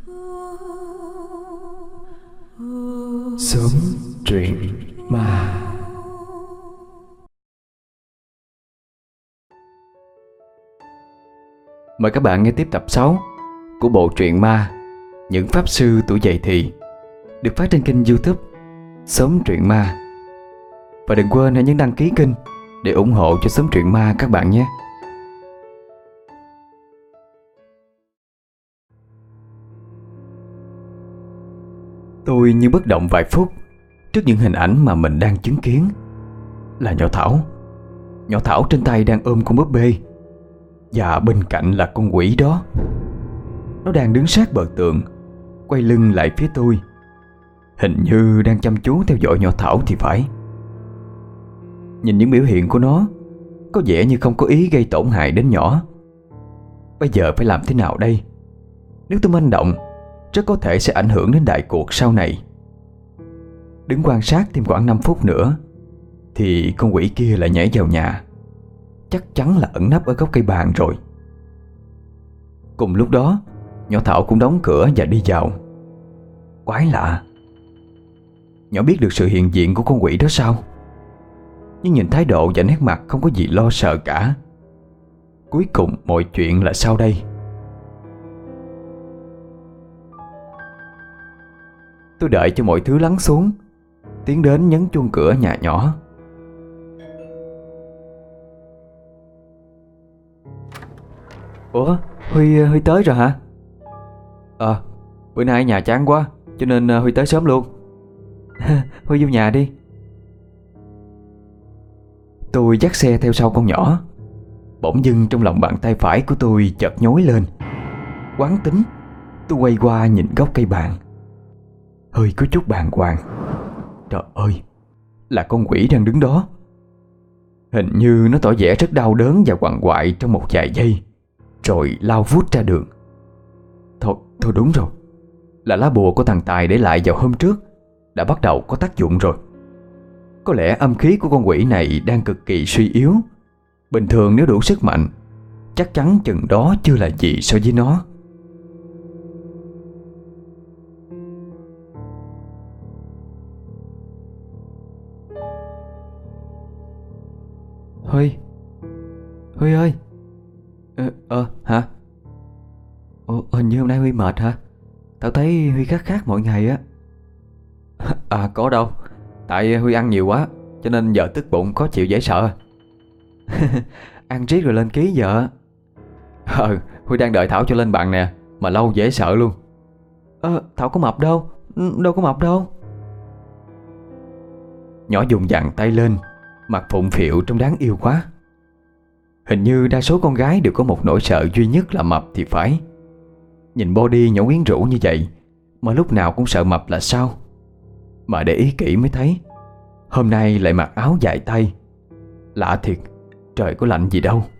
Sớm truyện ma. Mời các bạn nghe tiếp tập 6 của bộ truyện ma Những Pháp Sư Tuổi Dậy Thì, được phát trên kênh YouTube Sớm Truyện Ma. Và đừng quên hãy nhấn đăng ký kênh để ủng hộ cho Sớm Truyện Ma các bạn nhé. Tôi như bất động vài phút trước những hình ảnh mà mình đang chứng kiến. Là nhỏ Thảo. Nhỏ Thảo trên tay đang ôm con búp bê, và bên cạnh là con quỷ đó. Nó đang đứng sát bờ tường, quay lưng lại phía tôi, hình như đang chăm chú theo dõi nhỏ Thảo thì phải. Nhìn những biểu hiện của nó, có vẻ như không có ý gây tổn hại đến nhỏ. Bây giờ phải làm thế nào đây? Nếu tôi manh động, rất có thể sẽ ảnh hưởng đến đại cuộc sau này. Đứng quan sát thêm khoảng 5 phút nữa thì con quỷ kia lại nhảy vào nhà. Chắc chắn là ẩn nấp ở gốc cây bàn rồi. Cùng lúc đó, nhỏ Thảo cũng đóng cửa và đi vào. Quái lạ, nhỏ biết được sự hiện diện của con quỷ đó sao? Nhưng nhìn thái độ và nét mặt không có gì lo sợ cả. Cuối cùng mọi chuyện là sao đây? Tôi đợi cho mọi thứ lắng xuống, tiến đến nhấn chuông cửa nhà nhỏ. Ủa, Huy tới rồi hả? Bữa nay ở nhà chán quá, cho nên Huy tới sớm luôn. Huy vô nhà đi. Tôi dắt xe theo sau con nhỏ. Bỗng dưng trong lòng bàn tay phải của tôi chợt nhói lên. Quán tính, tôi quay qua nhìn gốc cây bàn. Hơi có chút bàng hoàng. Trời ơi, là con quỷ đang đứng đó. Hình như nó tỏ vẻ rất đau đớn và quằn quại trong một vài giây, rồi lao vút ra đường. Thôi đúng rồi, là lá bùa của thằng Tài để lại vào hôm trước đã bắt đầu có tác dụng rồi. Có lẽ âm khí của con quỷ này đang cực kỳ suy yếu. Bình thường nếu đủ sức mạnh, chắc chắn chừng đó chưa là gì so với nó. Huy ơi. Hả? Hình như hôm nay Huy mệt hả? Tao thấy Huy khác mọi ngày á. Có đâu, tại Huy ăn nhiều quá, cho nên giờ tức bụng khó chịu dễ sợ. Ăn riết rồi lên ký giờ. Huy đang đợi Thảo cho lên bàn nè, mà lâu dễ sợ luôn. Thảo có mập đâu. Đâu có mập đâu. Nhỏ dùng dặn tay lên, mặt phụng phịu trông đáng yêu quá. Hình như đa số con gái đều có một nỗi sợ duy nhất là mập thì phải. Nhìn body nhỏ quyến rũ như vậy mà lúc nào cũng sợ mập là sao? Mà để ý kỹ mới thấy hôm nay lại mặc áo dài tay. Lạ thiệt, trời có lạnh gì đâu.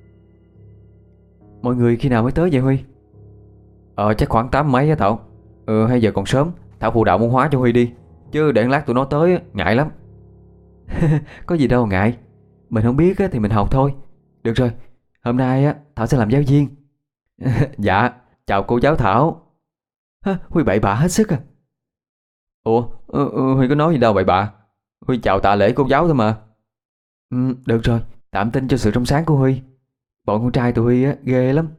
Mọi người khi nào mới tới vậy Huy? Chắc khoảng 8 mấy á Thảo. Hay giờ còn sớm, Thảo phụ đạo môn hóa cho Huy đi, chứ để lát tụi nó tới ngại lắm. Có gì đâu ngại, mình không biết thì mình học thôi. Được rồi, hôm nay Thảo sẽ làm giáo viên. Dạ, chào cô giáo Thảo. Huy bậy bạ hết sức à. Ủa, Huy có nói gì đâu bậy bạ. Huy chào tạ lễ cô giáo thôi mà. Được rồi, tạm tin cho sự trong sáng của Huy. Bọn con trai tụi Huy ghê lắm.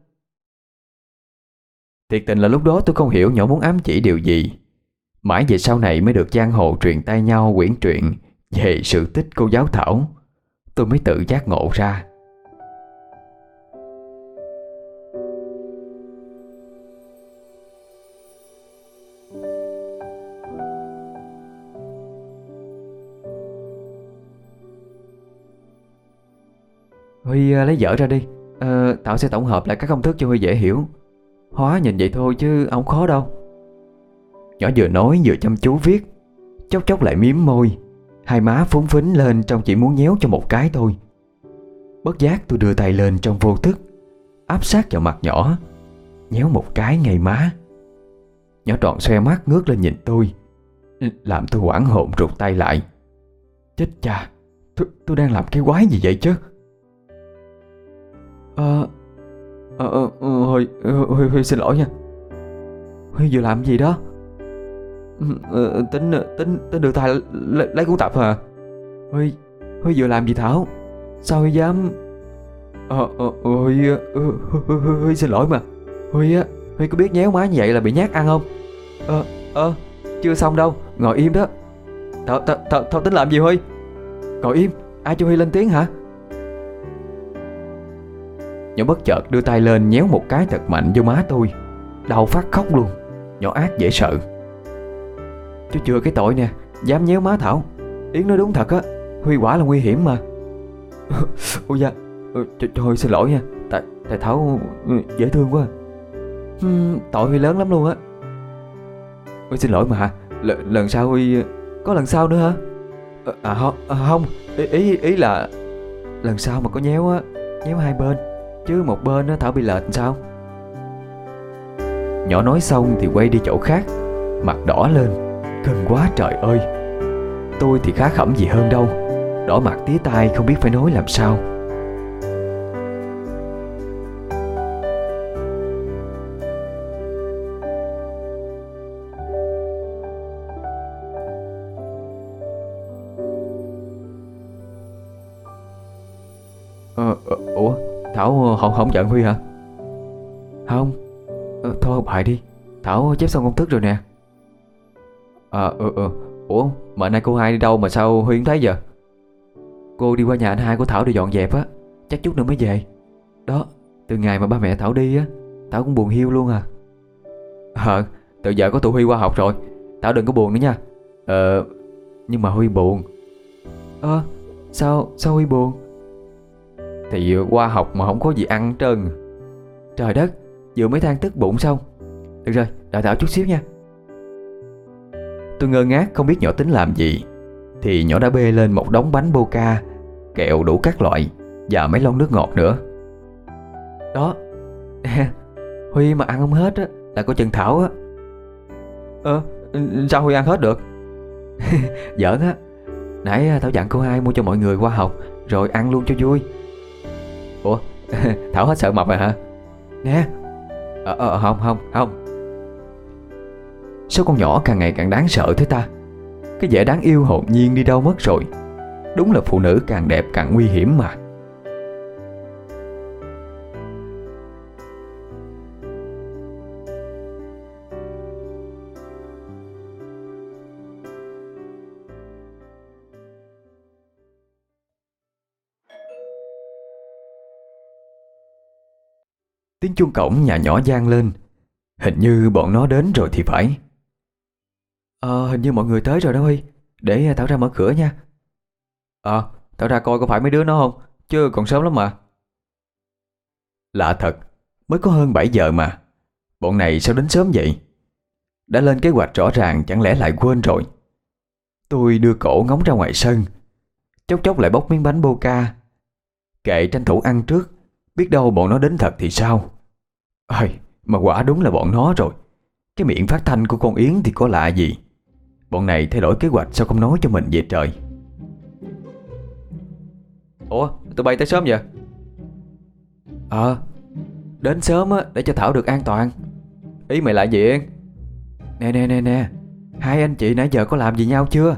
Thiệt tình là lúc đó tôi không hiểu nhỏ muốn ám chỉ điều gì. Mãi về sau này mới được giang hồ truyền tay nhau quyển truyện về sự tích cô giáo Thảo, tôi mới tự giác ngộ ra. Huy lấy vở ra đi. Thảo sẽ tổng hợp lại các công thức cho Huy dễ hiểu. Hóa nhìn vậy thôi chứ không khó đâu. Nhỏ vừa nói vừa chăm chú viết, chốc chốc lại miếm môi, hai má phúng phính lên trông chỉ muốn nhéo cho một cái thôi. Bất giác tôi đưa tay lên trong vô thức, áp sát vào mặt nhỏ, nhéo một cái ngay má. Nhỏ tròn xoe mắt ngước lên nhìn tôi, làm tôi hoảng hồn rụt tay lại. Chết cha, tôi đang làm cái quái gì vậy chứ? Huy xin lỗi nha. Huy vừa làm gì đó? Tính đưa tay lấy cuốn tập hả? Huy Huy vừa làm gì Thảo? Sao Huy dám? Huy xin lỗi mà. Huy có biết nhéo má như vậy là bị nhát ăn không? Chưa xong đâu, ngồi im đó. Thảo tính làm gì Huy? Ngồi im, ai cho Huy lên tiếng hả? Nhỏ bất chợt đưa tay lên nhéo một cái thật mạnh vô má tôi. Đau phát khóc luôn. Nhỏ ác dễ sợ. Chú chừa cái tội nè, dám nhéo má Thảo. Yến nói đúng thật á, Huy quả là nguy hiểm mà. Ôi da, thôi xin lỗi nha. Tại Thảo dễ thương quá. Tội Huy lớn lắm luôn á. Huy xin lỗi mà hả? Lần sau Huy... Có lần sau nữa hả? Không. Ý là lần sau mà có nhéo á, nhéo hai bên, chứ một bên á Thảo bị lệch sao? Nhỏ nói xong thì quay đi chỗ khác, mặt đỏ lên, kinh quá trời ơi. Tôi thì khá khẩm gì hơn đâu, đỏ mặt tía tai không biết phải nói làm sao. Ủa, Thảo không giận Huy hả? Không. Thôi học bài đi, Thảo chép xong công thức rồi nè. Ủa, mà nay cô hai đi đâu mà sao Huy không thấy giờ? Cô đi qua nhà anh hai của Thảo để dọn dẹp á, chắc chút nữa mới về. Đó, từ ngày mà ba mẹ Thảo đi á, Thảo cũng buồn hiu luôn à. Từ giờ có tụi Huy qua học rồi, Thảo đừng có buồn nữa nha. Nhưng mà Huy buồn. Sao Huy buồn? Thì qua học mà không có gì ăn hết trơn. Trời đất, vừa mới than tức bụng xong. Được rồi, đợi Thảo chút xíu nha. Tôi ngơ ngác không biết nhỏ tính làm gì, thì nhỏ đã bê lên một đống bánh Boca, kẹo đủ các loại và mấy lon nước ngọt nữa. Đó. Huy mà ăn không hết á là coi chừng Thảo á. Sao Huy ăn hết được? Giỡn á. Nãy Thảo dặn cô hai mua cho mọi người qua học, rồi ăn luôn cho vui. Ủa, Thảo hết sợ mập rồi hả? Nè. Không. Sao con nhỏ càng ngày càng đáng sợ thế ta? Cái vẻ đáng yêu hồn nhiên đi đâu mất rồi? Đúng là phụ nữ càng đẹp càng nguy hiểm mà. Tiếng chuông cổng nhà nhỏ vang lên. Hình như bọn nó đến rồi thì phải. Hình như mọi người tới rồi đó Huy. Để Thảo ra mở cửa nha. Thảo ra coi có phải mấy đứa nó không, chứ còn sớm lắm mà. Lạ thật, mới có hơn 7 giờ mà bọn này sao đến sớm vậy? Đã lên kế hoạch rõ ràng chẳng lẽ lại quên rồi? Tôi đưa cổ ngóng ra ngoài sân, chốc chốc lại bóc miếng bánh Boca. Kệ, tranh thủ ăn trước, biết đâu bọn nó đến thật thì sao? Mà quả đúng là bọn nó rồi. Cái miệng phát thanh của con Yến thì có lạ gì? Bọn này thay đổi kế hoạch sao không nói cho mình vậy trời? Ủa, tụi bay tới sớm vậy? Đến sớm á để cho Thảo được an toàn. Ý mày là gì Yến? Nè, hai anh chị nãy giờ có làm gì nhau chưa?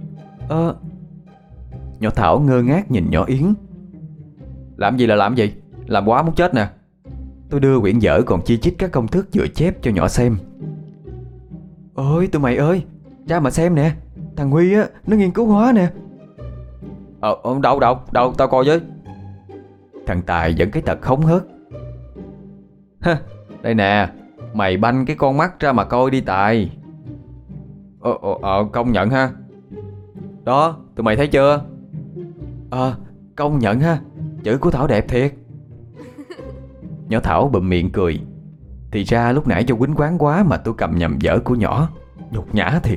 Nhỏ Thảo ngơ ngác nhìn nhỏ Yến. Làm gì là làm gì? Làm quá muốn chết nè. Tôi đưa quyển vở còn chi chít các công thức vừa chép cho nhỏ xem. Ôi tụi mày ơi, ra mà xem nè. Thằng Huy á, nó nghiên cứu hóa nè. Đâu, tao coi với. Thằng Tài vẫn cái tật hống hớt. Đây nè, mày banh cái con mắt ra mà coi đi Tài. Công nhận ha. Đó, tụi mày thấy chưa? Công nhận ha, chữ của Thảo đẹp thiệt. Nhỏ Thảo bụm miệng cười. Thì ra lúc nãy do quýnh quán quá mà tôi cầm nhầm vở của nhỏ. Nhục nhã thiệt.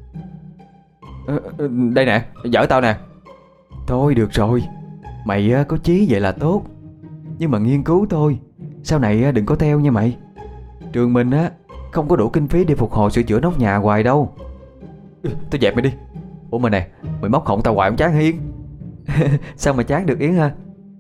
Đây nè, vở tao nè. Thôi được rồi, mày có chí vậy là tốt. Nhưng mà nghiên cứu thôi, sau này đừng có theo nha mày. Trường mình á không có đủ kinh phí để phục hồi sửa chữa nóc nhà hoài đâu. Tôi dẹp mày đi. Ủa mà nè, mày móc họng tao hoài không chán hả Yến? Sao mà chán được Yến ha?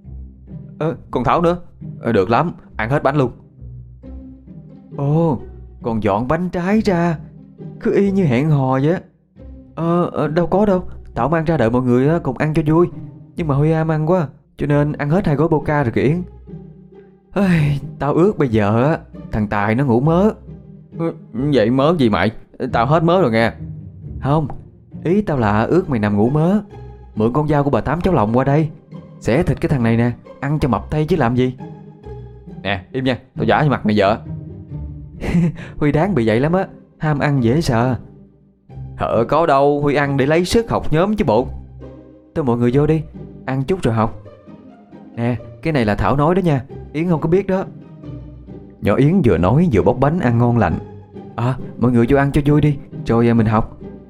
Còn Thảo nữa. Được lắm, ăn hết bánh luôn. Ồ, còn dọn bánh trái ra, cứ y như hẹn hò vậy á. Đâu có đâu, Thảo mang ra đợi mọi người á, cùng ăn cho vui. Nhưng mà Huy ham ăn quá, cho nên ăn hết 2 gói Boca rồi kìa Yến. Tao ước bây giờ á, thằng Tài nó ngủ mớ. Vậy mớ gì mày? Tao hết mớ rồi nghe. Không, ý tao là ước mày nằm ngủ mớ. Mượn con dao của bà Tám cháu lòng qua đây, xẻ thịt cái thằng này nè, ăn cho mập tay chứ làm gì. Nè im nha, tao giả cho mặt mày vợ. Huy đáng bị vậy lắm á, ham ăn dễ sợ. Có đâu, Huy ăn để lấy sức học nhóm chứ bộ. Tôi mọi người vô đi, ăn chút rồi học. Nè, cái này là Thảo nói đó nha, Yến không có biết đó. Nhỏ Yến vừa nói vừa bóc bánh ăn ngon lành. Mọi người vô ăn cho vui đi, rồi mình học.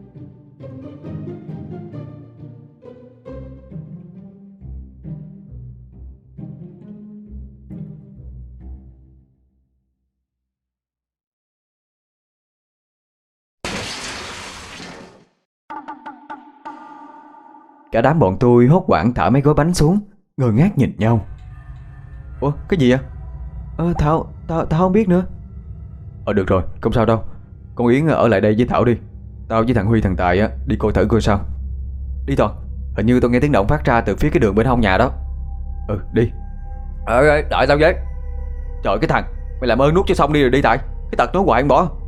Cả đám bọn tôi hốt hoảng thả mấy gói bánh xuống, ngơ ngác nhìn nhau. Ủa cái gì vậy? Thảo không biết nữa. Được rồi, không sao đâu. Con Yến ở lại đây với Thảo đi. Tao với thằng Huy thằng Tài á đi coi thử coi sao. Đi Toàn, hình như tao nghe tiếng động phát ra từ phía cái đường bên hông nhà đó. Đi. Đợi tao với. Trời cái thằng, mày làm ơn nuốt cho xong đi rồi đi Tài. Cái tật nó hoài anh bỏ.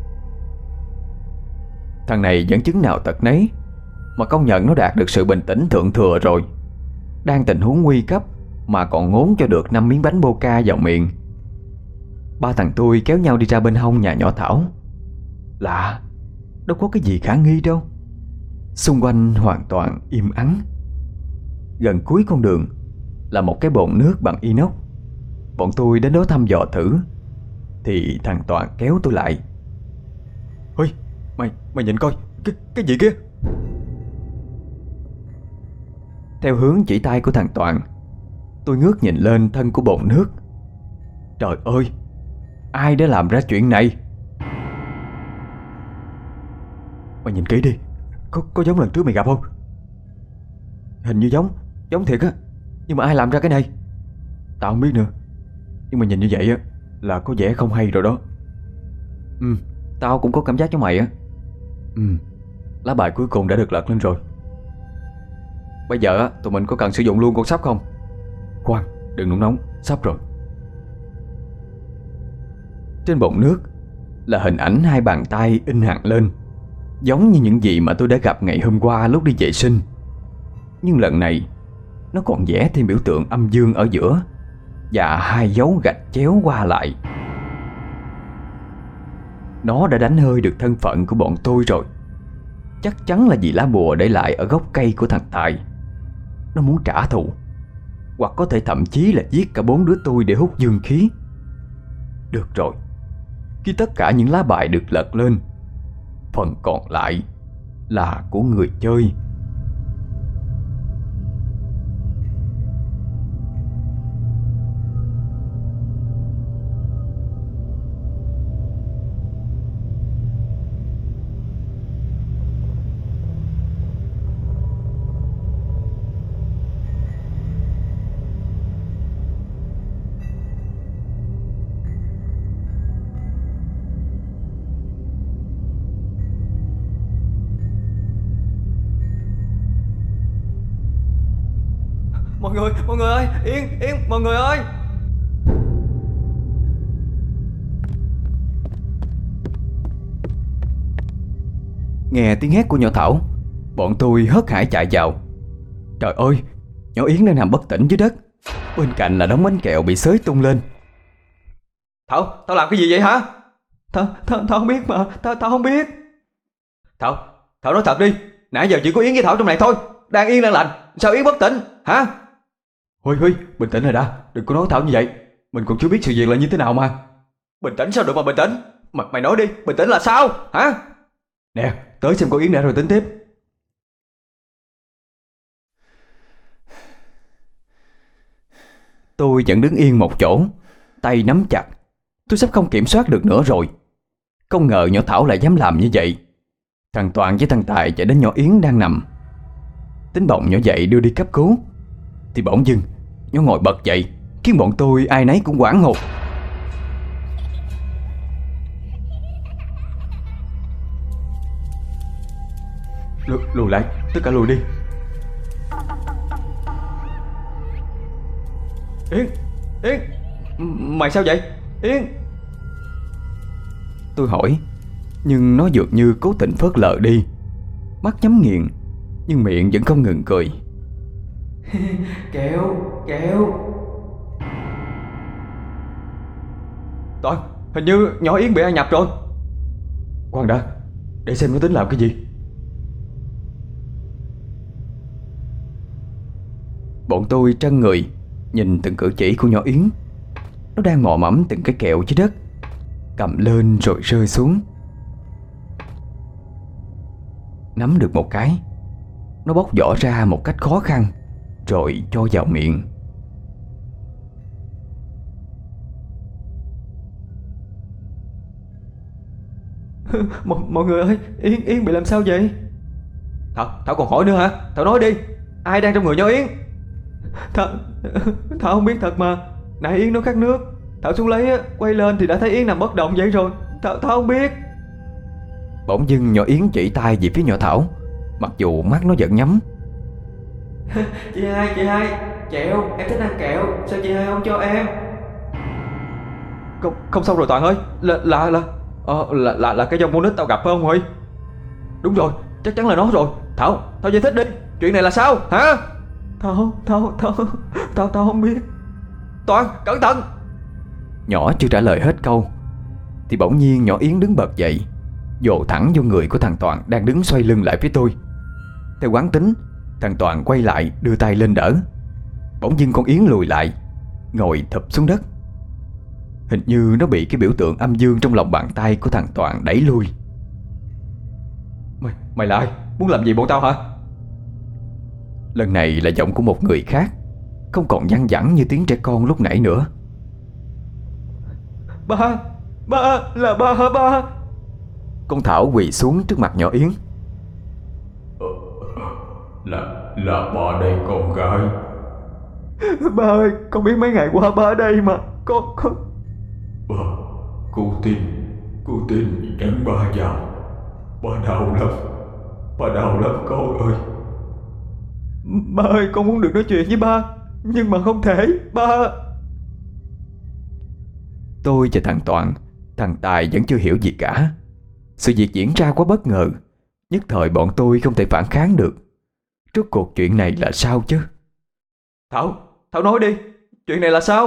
Thằng này dẫn chứng nào tật nấy, mà công nhận nó đạt được sự bình tĩnh thượng thừa rồi. Đang tình huống nguy cấp mà còn ngốn cho được 5 miếng bánh Boca vào miệng. Ba thằng tôi kéo nhau đi ra bên hông nhà nhỏ Thảo. Lạ, đâu có cái gì khả nghi đâu. Xung quanh hoàn toàn im ắng. Gần cuối con đường là một cái bồn nước bằng inox. Bọn tôi đến đó thăm dò thử, thì thằng Toàn kéo tôi lại. Ôi, mày nhìn coi, cái gì kia? Theo hướng chỉ tay của thằng Toàn, tôi ngước nhìn lên thân của bồn nước. Trời ơi, ai đã làm ra chuyện này? Mày nhìn kỹ đi, có giống lần trước mày gặp không? Hình như giống thiệt á. Nhưng mà ai làm ra cái này? Tao không biết nữa. Nhưng mà nhìn như vậy á là có vẻ không hay rồi đó. Tao cũng có cảm giác giống mày á. Lá bài cuối cùng đã được lật lên rồi. Bây giờ á, tụi mình có cần sử dụng luôn con sắp không? Khoan, đừng nóng nóng, sắp rồi. Trên bồn nước là hình ảnh 2 bàn tay in hằn lên, giống như những gì mà tôi đã gặp ngày hôm qua lúc đi vệ sinh. Nhưng lần này nó còn vẽ thêm biểu tượng âm dương ở giữa và 2 dấu gạch chéo qua lại. Nó đã đánh hơi được thân phận của bọn tôi rồi. Chắc chắn là vì lá bùa để lại ở gốc cây của thằng Tài. Nó muốn trả thù, hoặc có thể thậm chí là giết cả 4 đứa tôi để hút dương khí. Được rồi, khi tất cả những lá bài được lật lên, phần còn lại là của người chơi. Mọi người ơi, Yên, mọi người ơi. Nghe tiếng hét của nhỏ Thảo, bọn tôi hớt hải chạy vào. Trời ơi, nhỏ Yến đang nằm bất tỉnh dưới đất. Bên cạnh là đống bánh kẹo bị xới tung lên. Thảo làm cái gì vậy hả? Thảo không biết mà, Thảo không biết. Thảo nói thật đi, nãy giờ chỉ có Yến với Thảo trong này thôi. Đang yên đang lành, sao Yến bất tỉnh, hả? Huy, bình tĩnh rồi đã, đừng có nói Thảo như vậy. Mình còn chưa biết sự việc là như thế nào mà. Bình tĩnh sao được mà bình tĩnh? Mày nói đi, bình tĩnh là sao, hả? Nè, tới xem cô Yến đã rồi tính tiếp. Tôi vẫn đứng yên một chỗ, tay nắm chặt. Tôi sắp không kiểm soát được nữa rồi. Không ngờ nhỏ Thảo lại dám làm như vậy. Thằng Toàn với thằng Tài chạy đến nhỏ Yến đang nằm. Tính bồng nhỏ dậy đưa đi cấp cứu, thì bỗng dưng nó ngồi bật dậy, khiến bọn tôi ai nấy cũng hoảng hốt. Lùi lại, tất cả lùi đi. Yến, Yến, mày sao vậy Yến? Tôi hỏi, nhưng nó dường như cố tình phớt lờ đi, mắt nhắm nghiền nhưng miệng vẫn không ngừng cười. Kẹo, kẹo. Toàn, hình như nhỏ Yến bị ai nhập rồi. Khoan đã, để xem nó tính làm cái gì. Bọn tôi trân người nhìn từng cử chỉ của nhỏ Yến. Nó đang mò mẫm từng cái kẹo dưới đất, cầm lên rồi rơi xuống. Nắm được một cái, nó bóc vỏ ra một cách khó khăn rồi cho vào miệng. Mọi người ơi, Yến bị làm sao vậy? Thảo còn hỏi nữa hả? Thảo nói đi, ai đang trong người nhỏ Yến? Thảo không biết thật mà. Nãy Yến nó khát nước, Thảo xuống lấy, quay lên thì đã thấy Yến nằm bất động vậy rồi. Thảo không biết. Bỗng dưng nhỏ Yến chỉ tay về phía nhỏ Thảo, mặc dù mắt nó vẫn nhắm. Chị hai, kẹo, em thích ăn kẹo, sao chị hai không cho em? Không xong rồi Toàn ơi, là cái dòng con nít tao gặp phải không Huy? Đúng rồi, chắc chắn là nó rồi. Thảo giải thích đi, chuyện này là sao hả? Thảo không biết. Toàn, cẩn thận. Nhỏ chưa trả lời hết câu thì bỗng nhiên nhỏ Yến đứng bật dậy, vồ thẳng vô người của thằng Toàn đang đứng xoay lưng lại phía tôi. Theo quán tính, thằng Toàn quay lại đưa tay lên đỡ. Bỗng dưng con Yến lùi lại, ngồi thụp xuống đất. Hình như nó bị cái biểu tượng âm dương trong lòng bàn tay của thằng Toàn đẩy lui. Mày là ai? Muốn làm gì bọn tao hả? Lần này là giọng của một người khác, không còn văng vẳng như tiếng trẻ con lúc nãy nữa. Ba là ba hả ba? Con Thảo quỳ xuống trước mặt nhỏ Yến. Là ba đây con gái. Ba ơi, con biết mấy ngày qua ba ở đây mà. Con Ba, cô tin dẫn ba vào. Ba đau lắm con ơi. Ba ơi, con muốn được nói chuyện với ba, nhưng mà không thể ba. Tôi và thằng Toàn, thằng Tài vẫn chưa hiểu gì cả. Sự việc diễn ra quá bất ngờ, nhất thời bọn tôi không thể phản kháng được. Rốt cuộc chuyện này là sao chứ? Thảo nói đi, chuyện này là sao?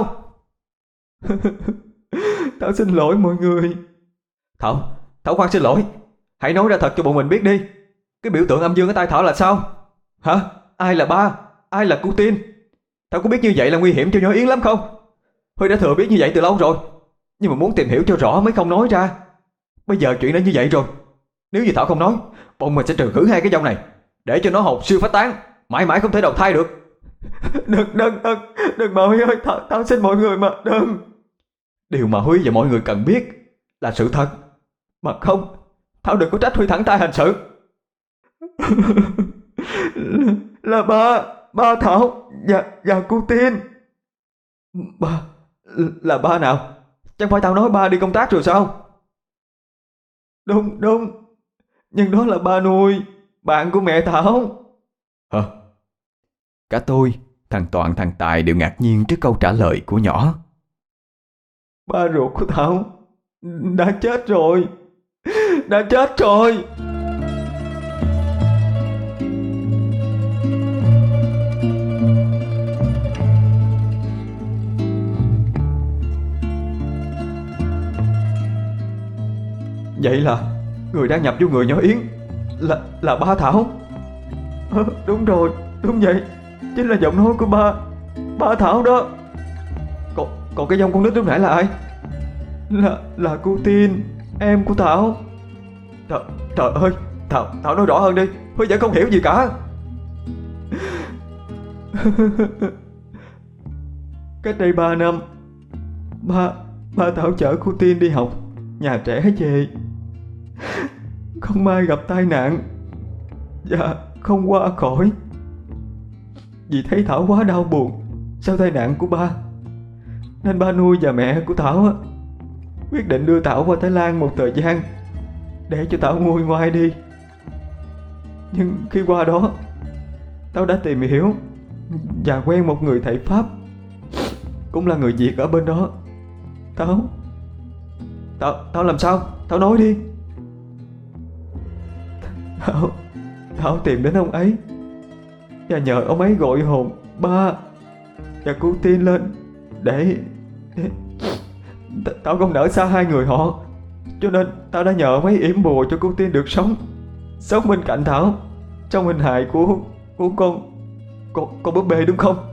Thảo xin lỗi mọi người. Thảo khoan xin lỗi. Hãy nói ra thật cho bọn mình biết đi. Cái biểu tượng âm dương ở tay Thảo là sao? Hả? Ai là ba? Ai là cô Tiên? Thảo có biết như vậy là nguy hiểm cho nhỏ Yến lắm không? Huy đã thừa biết như vậy từ lâu rồi, nhưng mà muốn tìm hiểu cho rõ mới không nói ra. Bây giờ chuyện đã như vậy rồi, nếu như Thảo không nói, bọn mình sẽ trừ khử hai cái dòng này, để cho nó hồn siêu phách tán, mãi mãi không thể đầu thai được. Đừng mà Huy ơi, Thảo xin mọi người mà, đừng. Điều mà Huy và mọi người cần biết là sự thật. Mà không, Thảo đừng có trách Huy thẳng tay hành sự. Là ba Thảo và cô Tiên. Ba là ba nào? Chẳng phải tao nói ba đi công tác rồi sao? Đúng, nhưng đó là ba nuôi, bạn của mẹ Thảo. Hả? Cả tôi, thằng Toàn, thằng Tài đều ngạc nhiên trước câu trả lời của nhỏ. Ba ruột của Thảo đã chết rồi. Vậy là người đang nhập vô người nhỏ Yến là ba Thảo. Đúng rồi, đúng vậy, chính là giọng nói của ba Thảo đó. Còn cái giọng con nít lúc nãy là ai? Là cô Tiên, em của Thảo. Trời ơi, Thảo nói rõ hơn đi, Huy vẫn không hiểu gì cả. Cách đây 3 năm, ba Thảo chở cô Tiên đi học nhà trẻ về. Không may gặp tai nạn và không qua khỏi. Vì thấy Thảo quá đau buồn sau tai nạn của ba, nên ba nuôi và mẹ của Thảo quyết định đưa Thảo qua Thái Lan một thời gian để cho Thảo nguôi ngoai đi. Nhưng khi qua đó, tao đã tìm hiểu và quen một người thầy Pháp, cũng là người Việt ở bên đó. Tao làm sao? Tao nói đi. Tao tìm đến ông ấy và nhờ ông ấy gọi hồn ba và cô Tiên lên để tao không nỡ xa hai người họ, cho nên tao đã nhờ ông ấy yểm bùa cho cô Tiên được sống bên cạnh Thảo trong hình hài của con búp bê, đúng không?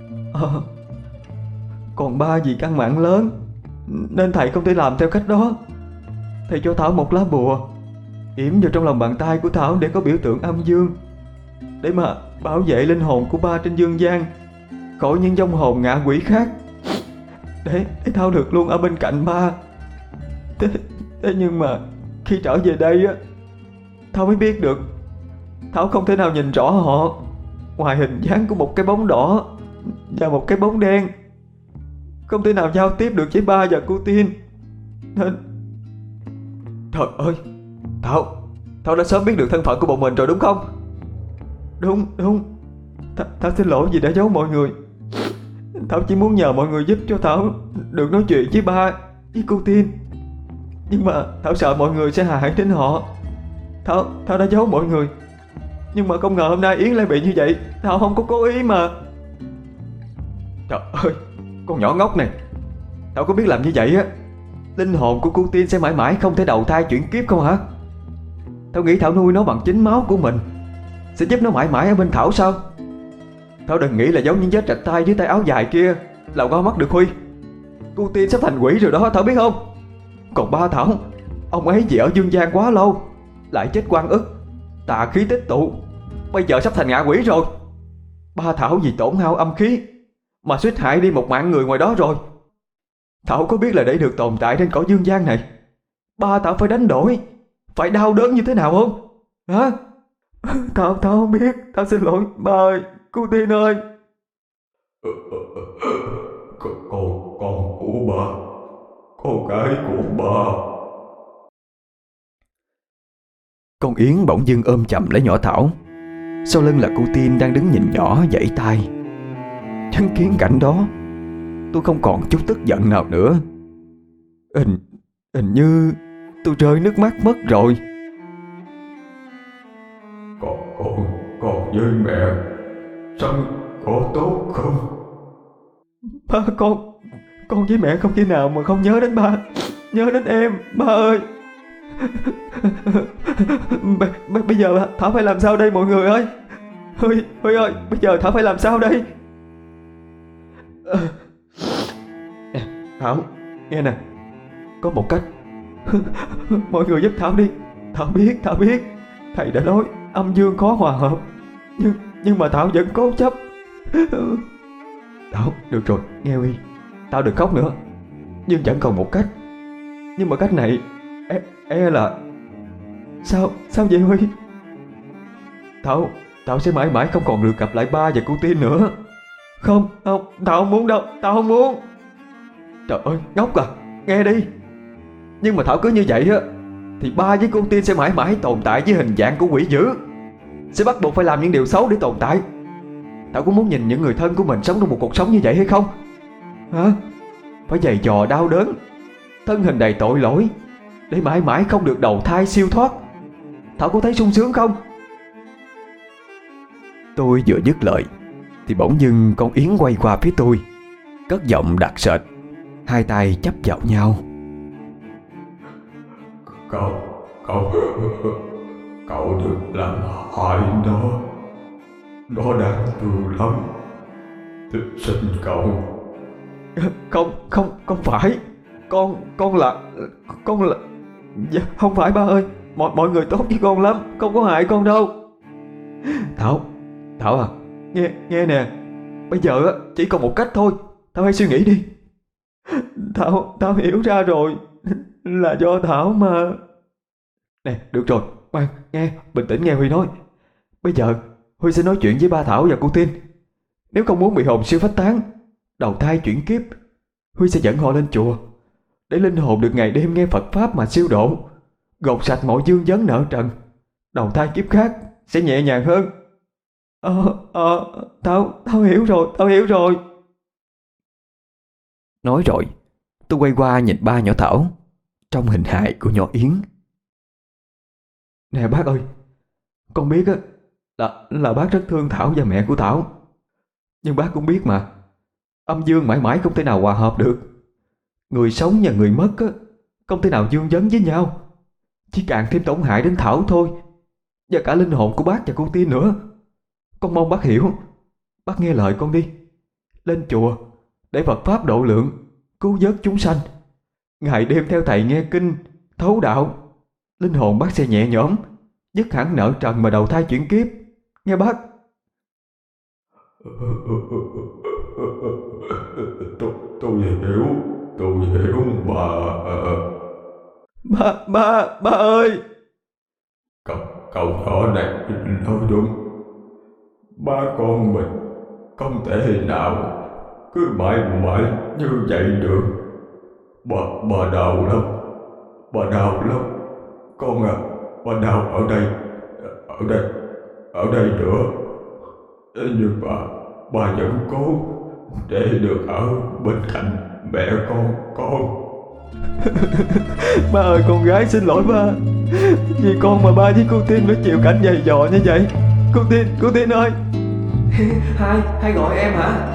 Còn ba vì căn mạng lớn nên thầy không thể làm theo cách đó. Thầy cho Thảo một lá bùa yểm vào trong lòng bàn tay của Thảo để có biểu tượng âm dương, để mà bảo vệ linh hồn của ba trên dương gian khỏi những vong hồn ngạ quỷ khác, để Thảo được luôn ở bên cạnh ba. Thế nhưng mà khi trở về đây á, Thảo mới biết được Thảo không thể nào nhìn rõ họ ngoài hình dáng của một cái bóng đỏ và một cái bóng đen, không thể nào giao tiếp được với ba và cô Tiên. Nên trời ơi, Thảo đã sớm biết được thân phận của bọn mình rồi đúng không? Đúng. Thảo xin lỗi vì đã giấu mọi người. Thảo chỉ muốn nhờ mọi người giúp cho Thảo được nói chuyện với ba với cô Tiên, nhưng mà Thảo sợ mọi người sẽ hại đến họ. Thảo đã giấu mọi người, nhưng mà không ngờ hôm nay Yến lại bị như vậy. Thảo không có cố ý mà. Trời ơi, con nhỏ ngốc này, Thảo có biết làm như vậy á, linh hồn của cô Tiên sẽ mãi mãi không thể đầu thai chuyển kiếp không hả? Thảo nghĩ Thảo nuôi nó bằng chính máu của mình sẽ giúp nó mãi mãi ở bên Thảo sao? Thảo đừng nghĩ là giống những vết rạch tay dưới tay áo dài kia là qua mắt được Huy. Cô Tiên sắp thành quỷ rồi đó, Thảo biết không? Còn ba Thảo, ông ấy vì ở dương gian quá lâu lại chết oan ức, tà khí tích tụ, bây giờ sắp thành ngạ quỷ rồi. Ba Thảo vì tổn hao âm khí mà suýt hại đi một mạng người ngoài đó rồi. Thảo có biết là để được tồn tại trên cõi dương gian này, ba Thảo phải đánh đổi, phải đau đớn như thế nào không? Hả? Thảo không biết. Thảo xin lỗi ba ơi, cô Tiên ơi. Con của ba, con gái của ba. Con Yến bỗng dưng ôm chầm lấy nhỏ Thảo. Sau lưng là cô Tiên đang đứng nhìn nhỏ vẫy tay. Chứng kiến cảnh đó, tôi không còn chút tức giận nào nữa. Hình như tôi rơi nước mắt mất rồi. Con với mẹ sống có tốt không? Ba, con với mẹ không khi nào mà không nhớ đến ba, nhớ đến em, ba ơi. Bây giờ Thảo phải làm sao đây mọi người ơi? Huy ơi, bây giờ Thảo phải làm sao đây? Thảo, nghe nè, có một cách. Mọi người giúp Thảo đi. Thảo biết thầy đã nói âm dương khó hòa hợp, nhưng mà Thảo vẫn cố chấp. Thảo, được rồi, nghe Huy, tao đừng khóc nữa. Nhưng vẫn còn một cách. Nhưng mà cách này là Sao vậy Huy? Thảo sẽ mãi mãi không còn được gặp lại ba và cô Tiên nữa. Không, Thảo không muốn đâu. Tao không muốn. Trời ơi, ngốc à, nghe đi. Nhưng mà Thảo cứ như vậy á thì ba với cô Tiên sẽ mãi mãi tồn tại với hình dạng của quỷ dữ, sẽ bắt buộc phải làm những điều xấu để tồn tại. Thảo có muốn nhìn những người thân của mình sống trong một cuộc sống như vậy hay không? Hả? Phải giày vò đau đớn, thân hình đầy tội lỗi, để mãi mãi không được đầu thai siêu thoát. Thảo có thấy sung sướng không? Tôi vừa dứt lời thì bỗng dưng con Yến quay qua phía tôi, cất giọng đặc sệt, hai tay chắp vào nhau. Cậu đừng làm hại nó. Nó đáng thương lắm. Xin cậu. Không phải. Con là dạ, không phải ba ơi. Mọi người tốt với con lắm, không có hại con đâu. Thảo à, nghe nè. Bây giờ chỉ còn một cách thôi. Thảo hãy suy nghĩ đi. Thảo hiểu ra rồi. Là do Thảo mà. Nè, được rồi, khoan, nghe, bình tĩnh nghe Huy nói. Bây giờ Huy sẽ nói chuyện với ba Thảo và cô Tiên. Nếu không muốn bị hồn siêu phách tán, đầu thai chuyển kiếp, Huy sẽ dẫn họ lên chùa để linh hồn được ngày đêm nghe Phật Pháp mà siêu độ, gột sạch mọi dương vấn nợ trần. Đầu thai kiếp khác sẽ nhẹ nhàng hơn. Tao hiểu rồi. Nói rồi, tôi quay qua nhìn ba nhỏ Thảo trong hình hài của nhỏ Yến. Nè bác ơi, con biết á là bác rất thương Thảo và mẹ của Thảo. Nhưng bác cũng biết mà, âm dương mãi mãi không thể nào hòa hợp được. Người sống và người mất á, không thể nào dương vấn với nhau. Chỉ càng thêm tổn hại đến Thảo thôi, và cả linh hồn của bác và cô Tiên nữa. Con mong bác hiểu. Bác nghe lời con đi. Lên chùa để Phật Pháp độ lượng, cứu vớt chúng sanh. Ngày đêm theo thầy nghe kinh, thấu đạo, linh hồn bác sẽ nhẹ nhõm, dứt hẳn nợ trần mà đầu thai chuyển kiếp. Nghe bác. Tôi hiểu. Tôi hiểu bà. Ba ơi. Cậu nhỏ này nói đúng. Ba con mình không thể nào cứ mãi mãi như vậy được. Bà đau lắm. Bà đau lắm. Con à, bà đau ở đây nữa. Nhưng bà vẫn cố để được ở bên cạnh mẹ con. Ba ơi, con gái xin lỗi ba. Vì con mà ba với cô Tiên phải chịu cảnh dày dò như vậy. Cô Tiên ơi. Hai gọi em hả?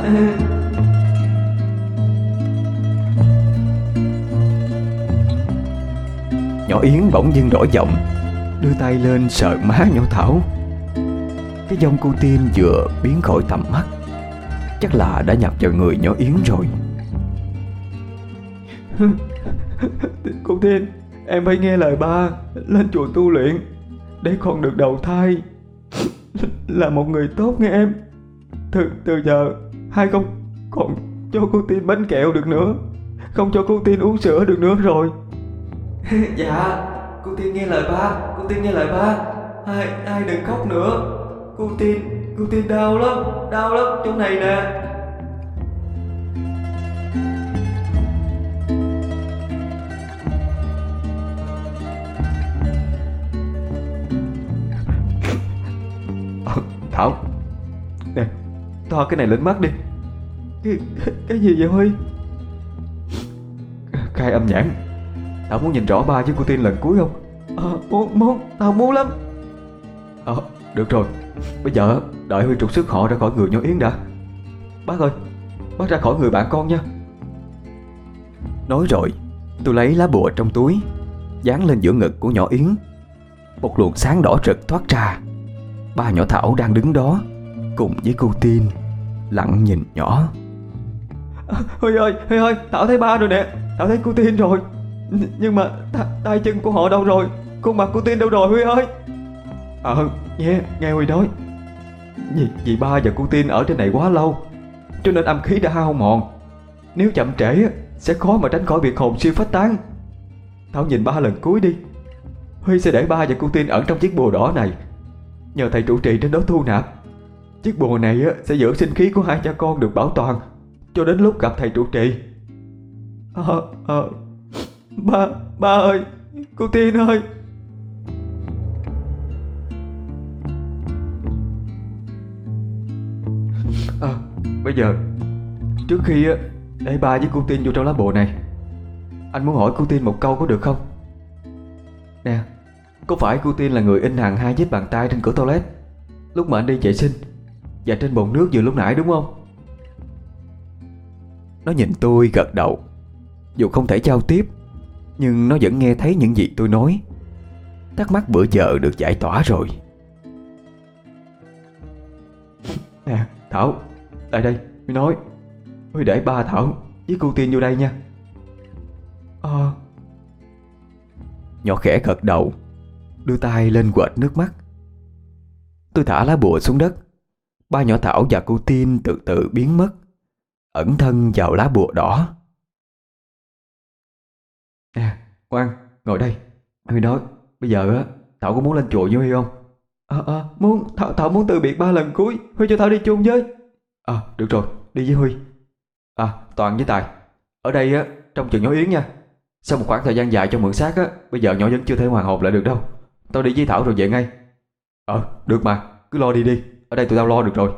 Nhỏ Yến bỗng dưng đổi giọng, đưa tay lên sờ má nhỏ Thảo. Cái dòng cô Tiên vừa biến khỏi tầm mắt, chắc là đã nhập vào người nhỏ Yến rồi. Cô Tiên, em phải nghe lời ba, lên chùa tu luyện để con được đầu thai là một người tốt nghe em. Từ giờ hai không còn cho cô Tiên bánh kẹo được nữa, không cho cô Tiên uống sữa được nữa rồi. Dạ, cô Tiên nghe lời ba. Hai đừng khóc nữa. Cô Tiên đau lắm chỗ này nè. Thảo, nè, to cái này lên mắt đi. Cái gì vậy Huy? Khai âm nhãn. Thảo muốn nhìn rõ ba với cô Tiên lần cuối không? Muốn, tao muốn lắm. Được rồi, bây giờ đợi Huy trục xuất họ ra khỏi người nhỏ Yến đã. Bác ơi, bác ra khỏi người bạn con nha. Nói rồi, tôi lấy lá bùa trong túi, dán lên giữa ngực của nhỏ Yến. Một luồng sáng đỏ rực thoát ra. Ba nhỏ Thảo đang đứng đó cùng với cô Tiên, lặng nhìn nhỏ. Huy ơi, Thảo thấy ba rồi nè. Thảo thấy cô Tiên rồi. Nhưng mà tay chân của họ đâu rồi? Khuôn mặt cô Tiên đâu rồi Huy ơi? Nghe Huy nói, vì ba và cô Tiên ở trên này quá lâu, cho nên âm khí đã hao mòn. Nếu chậm trễ sẽ khó mà tránh khỏi việc hồn siêu phách tán. Thảo nhìn ba lần cuối đi. Huy sẽ để ba và cô Tiên ở trong chiếc bùa đỏ này, nhờ thầy trụ trì đến đó thu nạp. Chiếc bùa này sẽ giữ sinh khí của hai cha con được bảo toàn cho đến lúc gặp thầy trụ trì. Ba ơi, cô Tiên ơi. Bây giờ trước khi để ba với cô Tiên vô trong lá bùa này, anh muốn hỏi cô Tiên một câu có được không? Nè, có phải cô Tiên là người in hằn hai vết bàn tay trên cửa toilet lúc mà anh đi vệ sinh, và trên bồn nước vừa lúc nãy đúng không? Nó nhìn tôi gật đầu. Dù không thể giao tiếp, nhưng nó vẫn nghe thấy những gì tôi nói. Thắc mắc bữa giờ được giải tỏa rồi. Nè Thảo, lại đây, Huy nói. Huy để ba Thảo với cô Tiên vô đây nha. Nhỏ khẽ gật đầu, đưa tay lên quệt nước mắt. Tôi thả lá bùa xuống đất. Ba nhỏ Thảo và cô Tiên từ từ biến mất, ẩn thân vào lá bùa đỏ. Nè, ngoan, ngồi đây. Huy nói, bây giờ Thảo có muốn lên chùa với Huy không? Muốn. Thảo muốn từ biệt ba lần cuối. Huy cho Thảo đi chung với. Được rồi, đi với Huy. Toàn với Tài ở đây trong chừng nhỏ Yến nha. Sau một khoảng thời gian dài cho mượn xác bây giờ nhỏ vẫn chưa thể hoàn hồn lại được đâu. Tao đi với Thảo rồi về ngay. Được mà, cứ lo đi đi. Ở đây tụi tao lo được rồi.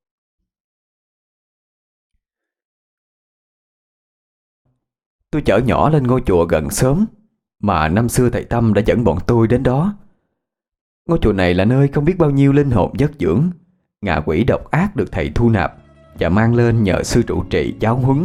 Tôi chở nhỏ lên ngôi chùa gần xóm mà năm xưa thầy Tâm đã dẫn bọn tôi đến đó. Ngôi chùa này là nơi không biết bao nhiêu linh hồn giấc dưỡng, ngạ quỷ độc ác được thầy thu nạp và mang lên nhờ sư trụ trì giáo huấn.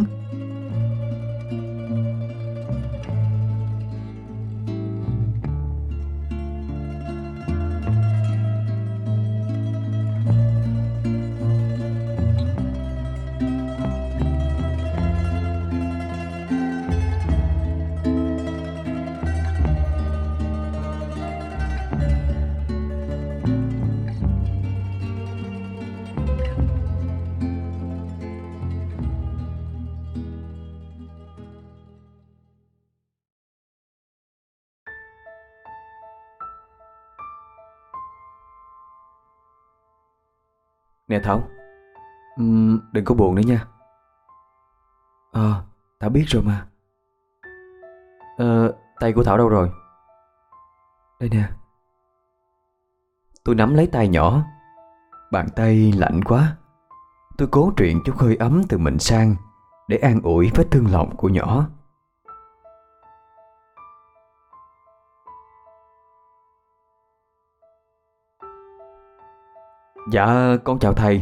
Nè Thảo, đừng có buồn nữa nha. Thảo biết rồi mà. Tay của Thảo đâu rồi? Đây nè. Tôi nắm lấy tay nhỏ. Bàn tay lạnh quá. Tôi cố truyền chút hơi ấm từ mình sang để an ủi vết thương lòng của nhỏ. Dạ con chào thầy.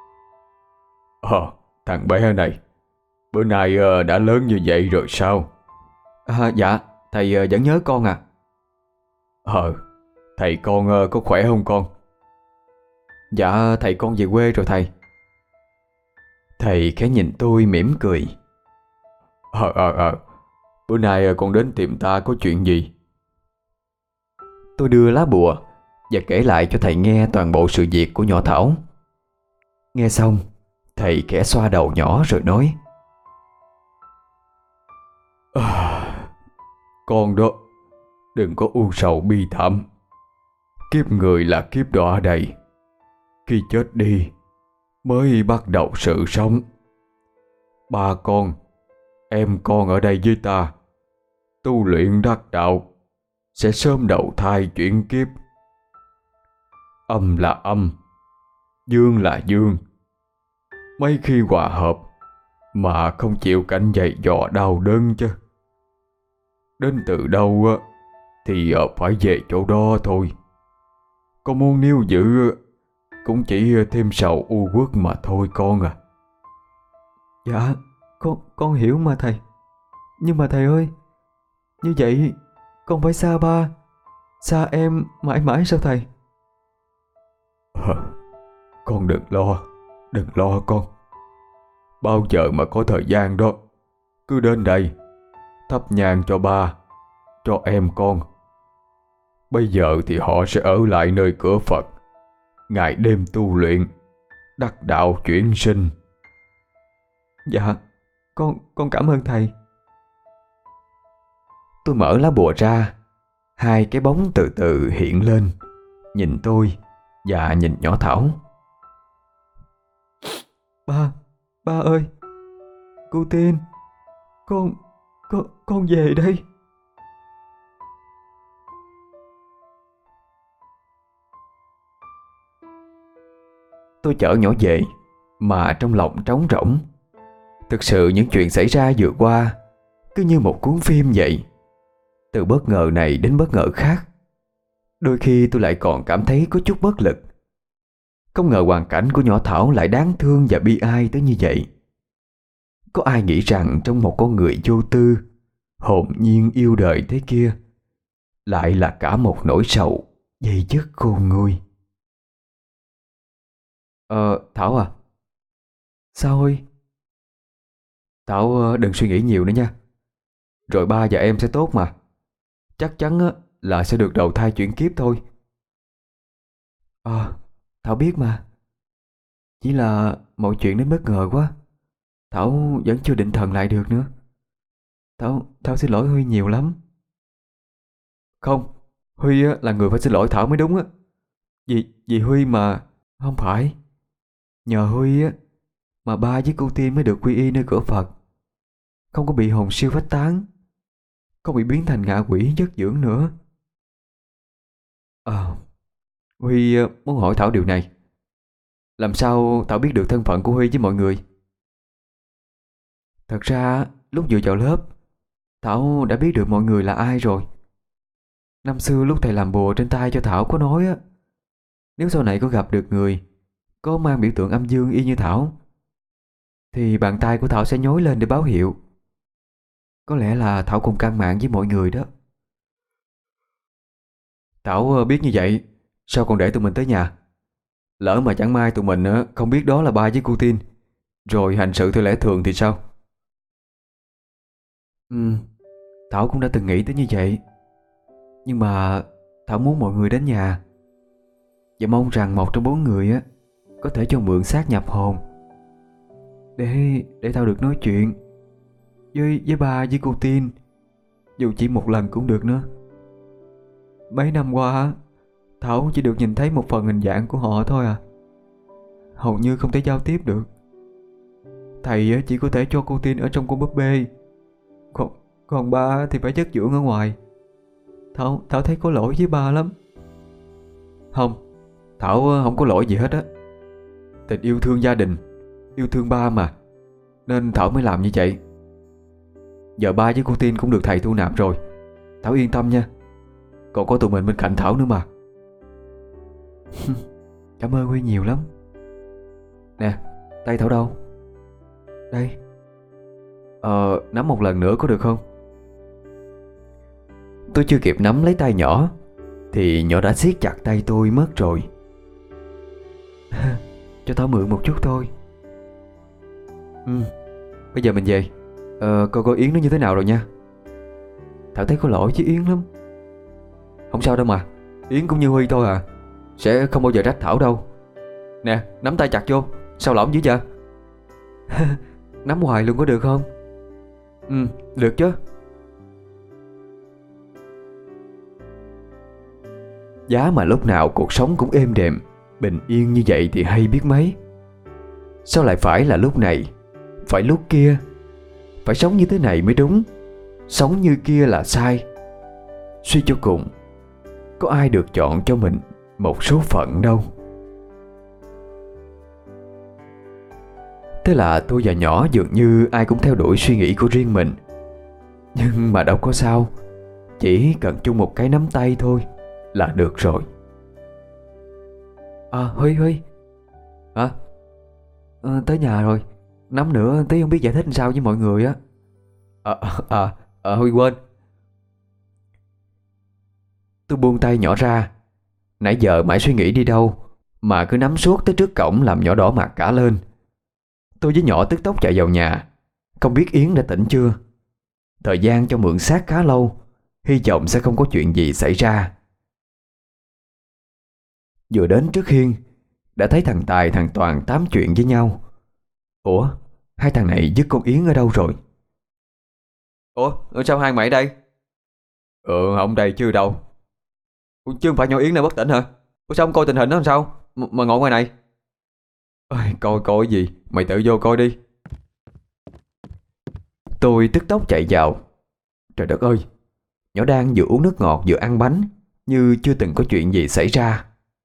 Thằng bé này, bữa nay đã lớn như vậy rồi sao? Dạ thầy vẫn nhớ con à? Thầy con có khỏe không con? Dạ thầy con về quê rồi thầy. Thầy khẽ nhìn tôi mỉm cười. Bữa nay con đến tìm ta có chuyện gì? Tôi đưa lá bùa và kể lại cho thầy nghe toàn bộ sự việc của nhỏ Thảo. Nghe xong, thầy khẽ xoa đầu nhỏ rồi nói: Con đó, đừng có u sầu bi thảm. Kiếp người là kiếp đọa đầy. Khi chết đi mới bắt đầu sự sống. Ba con, em con ở đây với ta, tu luyện đắc đạo, sẽ sớm đầu thai chuyển kiếp. Âm là âm, dương là dương. Mấy khi hòa hợp mà không chịu cảnh dày dò đau đớn chứ. Đến từ đâu thì phải về chỗ đó thôi. Con muốn níu giữ cũng chỉ thêm sầu u uất mà thôi con à. Dạ con hiểu mà thầy. Nhưng mà thầy ơi, như vậy con phải xa ba, xa em mãi mãi sao thầy? Con đừng lo con. Bao giờ mà có thời gian đó, cứ đến đây thắp nhang cho ba, cho em con. Bây giờ thì họ sẽ ở lại nơi cửa Phật, ngày đêm tu luyện, đắc đạo chuyển sinh. Dạ con cảm ơn thầy. Tôi mở lá bùa ra. Hai cái bóng từ từ hiện lên, nhìn tôi và nhìn nhỏ Thảo. Ba ơi, cô Tiên, con về đây. Tôi chở nhỏ về mà trong lòng trống rỗng. Thực sự những chuyện xảy ra vừa qua cứ như một cuốn phim vậy. Từ bất ngờ này đến bất ngờ khác. Đôi khi tôi lại còn cảm thấy có chút bất lực. Không ngờ hoàn cảnh của nhỏ Thảo lại đáng thương và bi ai tới như vậy. Có ai nghĩ rằng trong một con người vô tư, hồn nhiên yêu đời thế kia, lại là cả một nỗi sầu dây dứt khôn nguôi. Thảo à? Sao ơi? Thảo đừng suy nghĩ nhiều nữa nha. Rồi ba và em sẽ tốt mà. Chắc chắn là sẽ được đầu thai chuyển kiếp thôi. Thảo biết mà. Chỉ là mọi chuyện đến bất ngờ quá. Thảo vẫn chưa định thần lại được nữa. Thảo xin lỗi Huy nhiều lắm. Không, Huy là người phải xin lỗi Thảo mới đúng á. Vì Huy mà. Không phải. Nhờ Huy mà ba với cô Tiên mới được quy y nơi cửa Phật. Không có bị hồn siêu phách tán, không bị biến thành ngạ quỷ giấc dưỡng nữa. Huy muốn hỏi Thảo điều này. Làm sao Thảo biết được thân phận của Huy với mọi người? Thật ra lúc vừa vào lớp, Thảo đã biết được mọi người là ai rồi. Năm xưa lúc thầy làm bùa trên tay cho Thảo có nói á, nếu sau này có gặp được người có mang biểu tượng âm dương y như Thảo, thì bàn tay của Thảo sẽ nhói lên để báo hiệu. Có lẽ là Thảo cùng căn mạng với mọi người đó. Thảo biết như vậy, sao còn để tụi mình tới nhà? Lỡ mà chẳng may tụi mình không biết đó là ba với cô Tin, rồi hành sự theo lẽ thường thì sao? Ừ, Thảo cũng đã từng nghĩ tới như vậy. Nhưng mà Thảo muốn mọi người đến nhà, và mong rằng một trong bốn người á có thể cho mượn xác nhập hồn, để Thảo được nói chuyện với ba với cô Tin, dù chỉ một lần cũng được nữa. Mấy năm qua á, Thảo chỉ được nhìn thấy một phần hình dạng của họ thôi à. Hầu như không thể giao tiếp được. Thầy á chỉ có thể cho cô Tin ở trong con búp bê, còn ba thì phải chất dưỡng ở ngoài. Thảo thấy có lỗi với ba lắm. Không, Thảo không có lỗi gì hết á. Tình yêu thương gia đình, yêu thương ba mà, nên Thảo mới làm như vậy. Giờ ba với cô Tin cũng được thầy thu nạp rồi, Thảo yên tâm nha. Còn có tụi mình bên cạnh Thảo nữa mà. Cảm ơn Huy nhiều lắm. Nè, tay Thảo đâu? Đây. Nắm một lần nữa có được không? Tôi chưa kịp nắm lấy tay nhỏ thì nhỏ đã siết chặt tay tôi mất rồi. Cho Thảo mượn một chút thôi. Bây giờ mình về. Coi cô Yến nó như thế nào rồi nha. Thảo thấy có lỗi với Yến lắm. Không sao đâu mà, Yến cũng như Huy thôi à, sẽ không bao giờ trách Thảo đâu. Nè, nắm tay chặt vô. Sao lỏng dữ vậy? Nắm hoài luôn có được không? Được chứ. Giá mà lúc nào cuộc sống cũng êm đềm, bình yên như vậy thì hay biết mấy. Sao lại phải là lúc này, phải lúc kia? Phải sống như thế này mới đúng, sống như kia là sai. Suy cho cùng, có ai được chọn cho mình một số phận đâu. Thế là tôi và nhỏ dường như ai cũng theo đuổi suy nghĩ của riêng mình. Nhưng mà đâu có sao, chỉ cần chung một cái nắm tay thôi là được rồi. Huy hả? Tới nhà rồi. Nắm nữa tí không biết giải thích làm sao với mọi người á. Huy quên. Tôi buông tay nhỏ ra. Nãy giờ mãi suy nghĩ đi đâu mà cứ nắm suốt tới trước cổng làm nhỏ đỏ mặt cả lên. Tôi với nhỏ tức tốc chạy vào nhà. Không biết Yến đã tỉnh chưa. Thời gian cho mượn xác khá lâu, hy vọng sẽ không có chuyện gì xảy ra. Vừa đến trước hiên đã thấy thằng Tài thằng Toàn tám chuyện với nhau. Ủa, hai thằng này dứt con Yến ở đâu rồi? Sao hai mày đây? Không đây chứ đâu. Chứ không phải nhỏ Yến này bất tỉnh hả? Sao không coi tình hình nó làm sao mà ngồi ngoài này? Coi gì, mày tự vô coi đi. Tôi tức tốc chạy vào. Trời đất ơi, nhỏ đang vừa uống nước ngọt vừa ăn bánh, như chưa từng có chuyện gì xảy ra.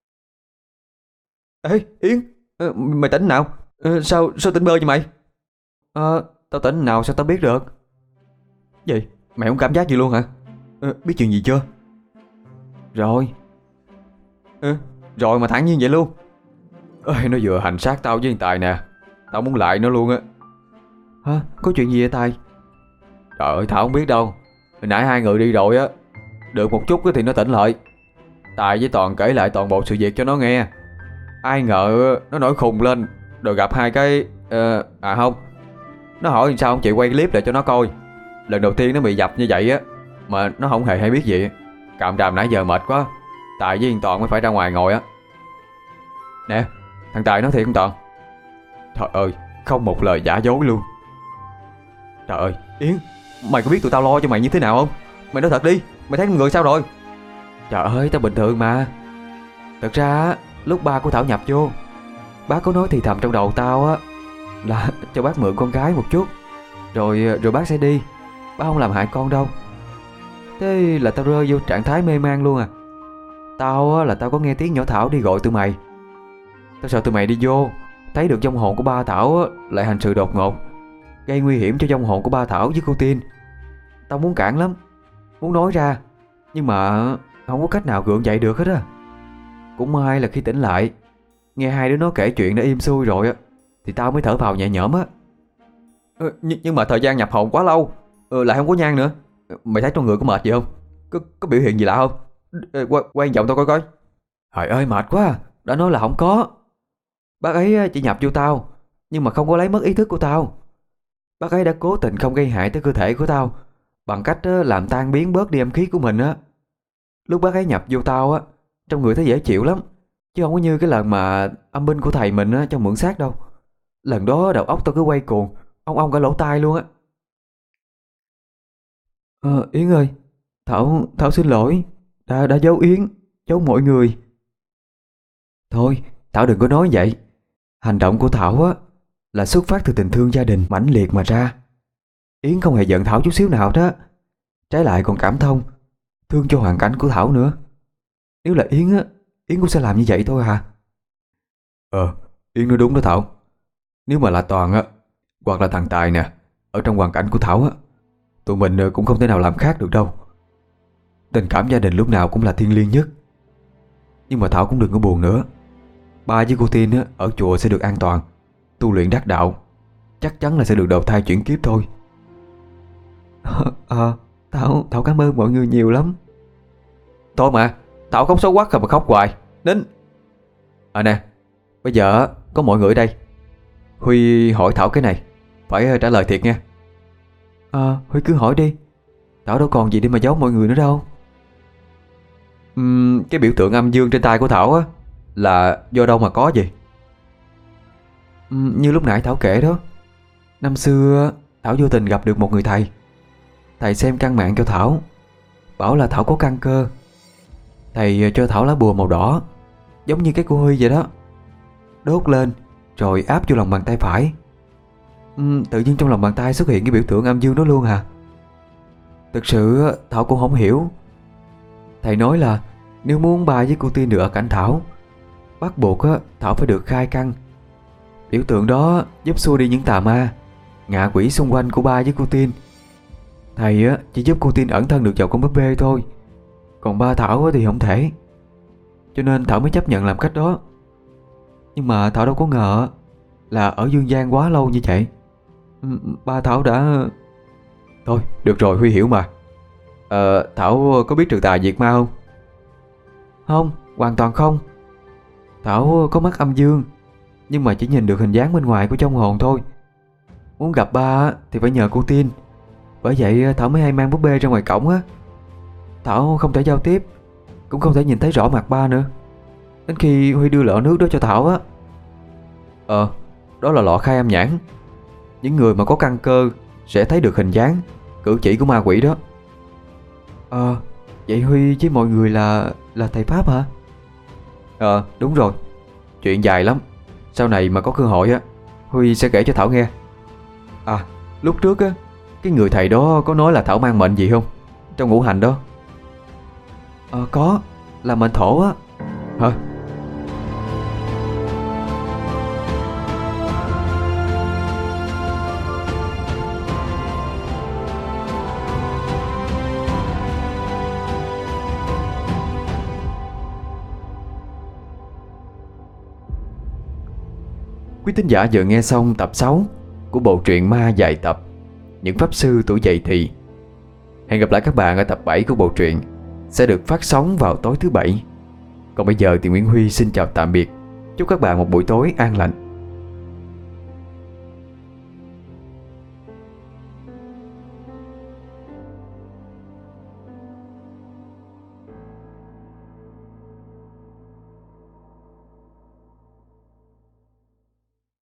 Ê Yến, mày tỉnh nào? Sao tỉnh bơ vậy mày? Tao tỉnh nào sao tao biết được? Gì? Mày không cảm giác gì luôn hả? Biết chuyện gì chưa? Rồi. Rồi mà thẳng nhiên vậy luôn. Nó vừa hành xác tao với thằng Tài nè. Tao muốn lại nó luôn á. Hả? Có chuyện gì vậy Tài? Trời ơi, Thảo không biết đâu. Hồi nãy hai người đi rồi á, được một chút thì nó tỉnh lại. Tài với Toàn kể lại toàn bộ sự việc cho nó nghe. Ai ngờ nó nổi khùng lên, rồi gặp hai cái... không. Nó hỏi sao không chị quay clip lại cho nó coi. Lần đầu tiên nó bị dập như vậy á, mà nó không hề hay biết gì. Càm ràm nãy giờ mệt quá, Tài với Toàn mới phải ra ngoài ngồi á. Nè, thằng Tài nói thiệt không Toàn? Trời ơi, không một lời giả dối luôn. Trời ơi, Yến, mày có biết tụi tao lo cho mày như thế nào không? Mày nói thật đi, mày thấy người sao rồi? Trời ơi, tao bình thường mà. Thật ra lúc ba của Thảo nhập vô, bác có nói thì thầm trong đầu tao á là cho bác mượn con gái một chút, rồi bác sẽ đi. Bác không làm hại con đâu. Thế là tao rơi vô trạng thái mê man luôn à. Tao á, là tao có nghe tiếng nhỏ Thảo đi gọi tụi mày. Tao sợ tụi mày đi vô thấy được vong hồn của ba Thảo á, lại hành sự đột ngột, gây nguy hiểm cho vong hồn của ba Thảo với cô Tiên. Tao muốn cản lắm, muốn nói ra, nhưng mà không có cách nào gượng dậy được hết á. Cũng may là khi tỉnh lại, nghe hai đứa nó kể chuyện đã im xuôi rồi á, thì tao mới thở vào nhẹ nhõm á. Nhưng mà thời gian nhập hồn quá lâu, lại không có nhang nữa. Mày thấy trong người có mệt gì không? Có biểu hiện gì lạ không? Quay vòng tao coi coi. Trời ơi mệt quá. Đã nói là không có. Bác ấy chỉ nhập vô tao, nhưng mà không có lấy mất ý thức của tao. Bác ấy đã cố tình không gây hại tới cơ thể của tao, bằng cách làm tan biến bớt đi âm khí của mình á. Lúc bác ấy nhập vô tao á, trong người thấy dễ chịu lắm, chứ không có như cái lần mà âm binh của thầy mình á trong mượn xác đâu. Lần đó đầu óc tao cứ quay cuồng, ong cả lỗ tai luôn á. Yến ơi, Thảo xin lỗi, đã giấu Yến, giấu mọi người. Thôi, Thảo đừng có nói vậy. Hành động của Thảo á là xuất phát từ tình thương gia đình mãnh liệt mà ra. Yến không hề giận Thảo chút xíu nào đó, trái lại còn cảm thông, thương cho hoàn cảnh của Thảo nữa. Nếu là Yến á, Yến cũng sẽ làm như vậy thôi hả? Yến nói đúng đó Thảo. Nếu mà là Toàn á, hoặc là thằng Tài nè, ở trong hoàn cảnh của Thảo á, tụi mình cũng không thể nào làm khác được đâu. Tình cảm gia đình lúc nào cũng là thiêng liêng nhất. Nhưng mà Thảo cũng đừng có buồn nữa. Ba với cô Tiên á, ở chùa sẽ được an toàn, tu luyện đắc đạo, chắc chắn là sẽ được đầu thai chuyển kiếp thôi. Thảo cảm ơn mọi người nhiều lắm. Thôi mà, Thảo không xấu quắc rồi mà khóc hoài. Nín. Nè, bây giờ có mọi người ở đây. Huy hỏi Thảo cái này, phải trả lời thiệt nha. Huy cứ hỏi đi. Thảo đâu còn gì để mà giấu mọi người nữa đâu. Cái biểu tượng âm dương trên tay của Thảo á là do đâu mà có gì? Như lúc nãy Thảo kể đó, năm xưa Thảo vô tình gặp được một người thầy. Thầy xem căn mạng cho Thảo, bảo là Thảo có căn cơ. Thầy cho Thảo lá bùa màu đỏ, giống như cái của Huy vậy đó, đốt lên rồi áp vô lòng bàn tay phải. Tự nhiên trong lòng bàn tay xuất hiện cái biểu tượng âm dương đó luôn hả? Thực sự Thảo cũng không hiểu. Thầy nói là nếu muốn ba với cô Tiên được ở cạnh Thảo, bắt buộc Thảo phải được khai căn. Biểu tượng đó giúp xua đi những tà ma, ngạ quỷ xung quanh của ba với cô Tiên. Thầy chỉ giúp cô Tiên ẩn thân được vào con búp bê thôi, còn ba Thảo thì không thể. Cho nên Thảo mới chấp nhận làm cách đó. Nhưng mà Thảo đâu có ngờ là ở dương gian quá lâu như vậy. Ba Thảo đã... Thôi được rồi, Huy hiểu mà. Thảo có biết trừ tà diệt ma không? Không, hoàn toàn không. Thảo có mắt âm dương, nhưng mà chỉ nhìn được hình dáng bên ngoài của trong hồn thôi. Muốn gặp ba thì phải nhờ cô Tiên. Bởi vậy Thảo mới hay mang búp bê ra ngoài cổng á. Thảo không thể giao tiếp, cũng không thể nhìn thấy rõ mặt ba nữa, đến khi Huy đưa lọ nước đó cho Thảo á. Đó là lọ khai âm nhãn. Những người mà có căn cơ sẽ thấy được hình dáng, cử chỉ của ma quỷ đó. Vậy Huy với mọi người là thầy Pháp hả? Đúng rồi. Chuyện dài lắm, sau này mà có cơ hội á, Huy sẽ kể cho Thảo nghe. Lúc trước á, cái người thầy đó có nói là Thảo mang mệnh gì không, trong ngũ hành đó? Có, là mệnh thổ á. Hả? Quý thính giả vừa nghe xong tập 6 của bộ truyện ma dài tập Những Pháp Sư Tuổi Dậy Thì. Hẹn gặp lại các bạn ở tập 7 của bộ truyện, sẽ được phát sóng vào tối thứ Bảy. Còn bây giờ thì Nguyễn Huy xin chào tạm biệt. Chúc các bạn một buổi tối an lành.